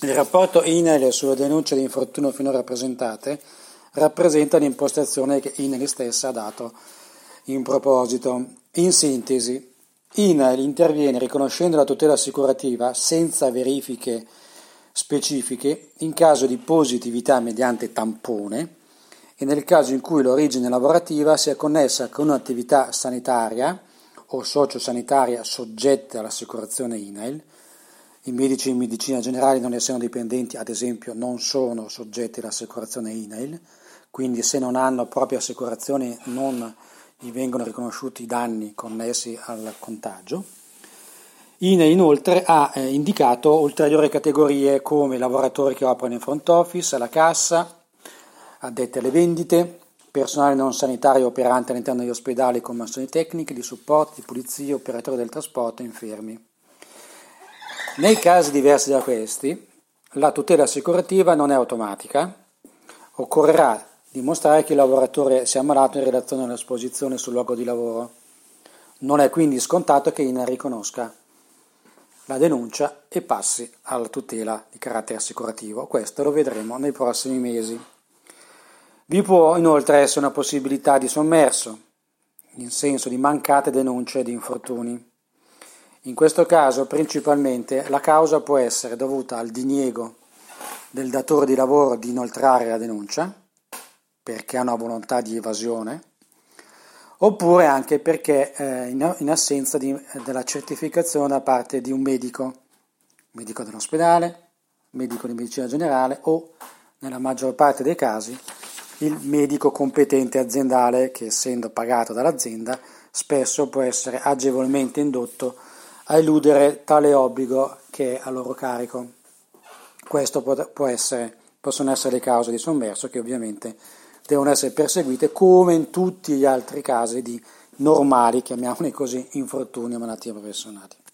Il rapporto INAIL sulle denunce di infortunio finora presentate rappresenta l'impostazione che INAIL stessa ha dato in proposito. In sintesi, INAIL interviene riconoscendo la tutela assicurativa senza verifiche specifiche in caso di positività mediante tampone e nel caso in cui l'origine lavorativa sia connessa con un'attività sanitaria o sociosanitaria soggette all'assicurazione INAIL. I medici in medicina generale, non essendo dipendenti, ad esempio, non sono soggetti all'assicurazione INAIL, quindi se non hanno propria assicurazione non gli vengono riconosciuti i danni connessi al contagio. INAIL inoltre ha indicato ulteriori categorie come lavoratori che operano in front office, alla cassa, addetti alle vendite, personale non sanitario operante all'interno degli ospedali con mansioni tecniche, di supporto, di pulizia, operatori del trasporto, infermi. Nei casi diversi da questi, la tutela assicurativa non è automatica, occorrerà dimostrare che il lavoratore sia ammalato in relazione all'esposizione sul luogo di lavoro. Non è quindi scontato che INAIL riconosca la denuncia e passi alla tutela di carattere assicurativo. Questo lo vedremo nei prossimi mesi. Vi può inoltre essere una possibilità di sommerso, in senso di mancate denunce di infortuni. In questo caso, principalmente, la causa può essere dovuta al diniego del datore di lavoro di inoltrare la denuncia, perché ha una volontà di evasione, oppure anche perché in assenza della certificazione da parte di un medico dell'ospedale, medico di medicina generale o, nella maggior parte dei casi, il medico competente aziendale che, essendo pagato dall'azienda, spesso può essere agevolmente indotto a eludere tale obbligo che è a loro carico. Questo possono essere le cause di sommerso che ovviamente devono essere perseguite come in tutti gli altri casi di normali, chiamiamoli così, infortuni o malattie professionali.